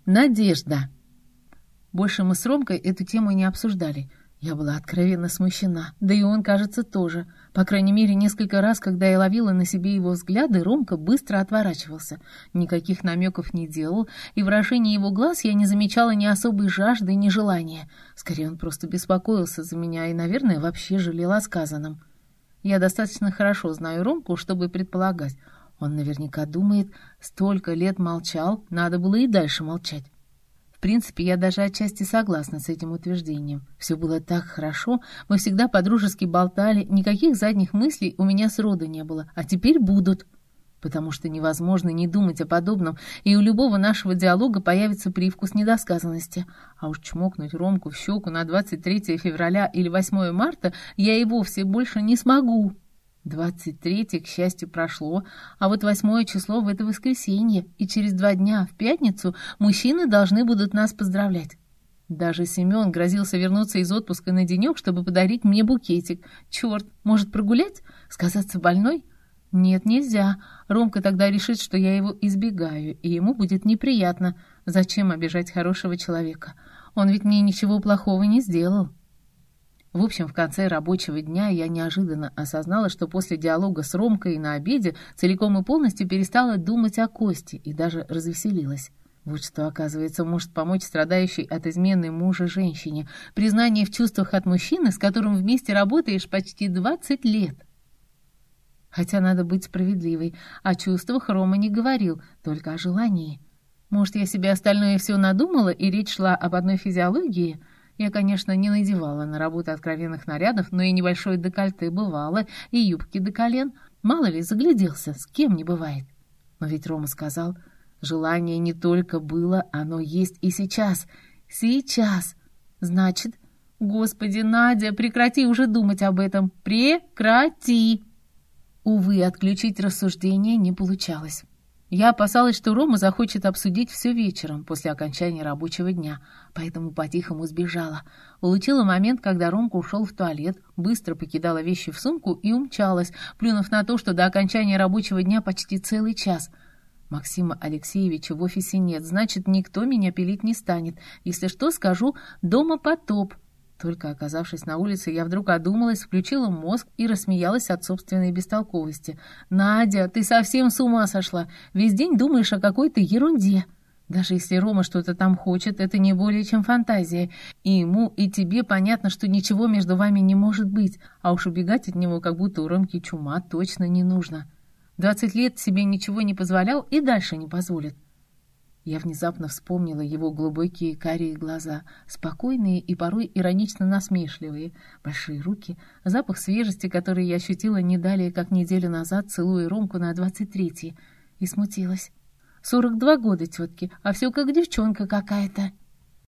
Надежда. Больше мы с Ромкой эту тему не обсуждали. Я была откровенно смущена, да и он, кажется, тоже. По крайней мере, несколько раз, когда я ловила на себе его взгляды, Ромка быстро отворачивался. Никаких намеков не делал, и в выражении его глаз я не замечала ни особой жажды, ни желания. Скорее, он просто беспокоился за меня и, наверное, вообще жалел о сказанном. Я достаточно хорошо знаю Ромку, чтобы предполагать. Он наверняка думает, столько лет молчал, надо было и дальше молчать. В принципе, я даже отчасти согласна с этим утверждением. Все было так хорошо, мы всегда по-дружески болтали, никаких задних мыслей у меня сроду не было, а теперь будут. Потому что невозможно не думать о подобном, и у любого нашего диалога появится привкус недосказанности. А уж чмокнуть Ромку в щеку на 23 февраля или 8 марта я и вовсе больше не смогу. 23-е, к счастью, прошло, а вот 8 число в это воскресенье, и через 2 дня, в пятницу, мужчины должны будут нас поздравлять. Даже Семен грозился вернуться из отпуска на денек, чтобы подарить мне букетик. Черт, может прогулять? Сказаться больной? Нет, нельзя. Ромка тогда решит, что я его избегаю, и ему будет неприятно. Зачем обижать хорошего человека? Он ведь мне ничего плохого не сделал. В общем, в конце рабочего дня я неожиданно осознала, что после диалога с Ромкой на обеде целиком и полностью перестала думать о Косте и даже развеселилась. Вот что, оказывается, может помочь страдающей от измены мужа женщине. Признание в чувствах от мужчины, с которым вместе работаешь почти 20 лет. Хотя надо быть справедливой. О чувствах Рома не говорил, только о желании. Может, я себе остальное все надумала, и речь шла об одной физиологии? Я, конечно, не надевала на работу откровенных нарядов, но и небольшое декольте бывало, и юбки до колен. Мало ли, загляделся, с кем не бывает. Но ведь Рома сказал, желание не только было, оно есть и сейчас. Сейчас. Значит, Господи, Надя, прекрати уже думать об этом. Прекрати. Увы, отключить рассуждение не получалось. Я опасалась, что Рома захочет обсудить все вечером после окончания рабочего дня, поэтому по-тихому сбежала. Улучила момент, когда Ромка ушел в туалет, быстро покидала вещи в сумку и умчалась, плюнув на то, что до окончания рабочего дня почти целый час. Максима Алексеевича в офисе нет, значит, никто меня пилить не станет. Если что, скажу, дома потоп. Только оказавшись на улице, я вдруг одумалась, включила мозг и рассмеялась от собственной бестолковости. «Надя, ты совсем с ума сошла! Весь день думаешь о какой-то ерунде!» Даже если Рома что-то там хочет, это не более чем фантазия. И ему, и тебе понятно, что ничего между вами не может быть, а уж убегать от него, как будто у Ромки чума, точно не нужно. 20 лет себе ничего не позволял и дальше не позволит. Я внезапно вспомнила его глубокие карие глаза, спокойные и порой иронично насмешливые, большие руки, запах свежести, который я ощутила не далее, как неделю назад, целуя Ромку на 23-й, и смутилась. 42 года, тетки, а все как девчонка какая-то.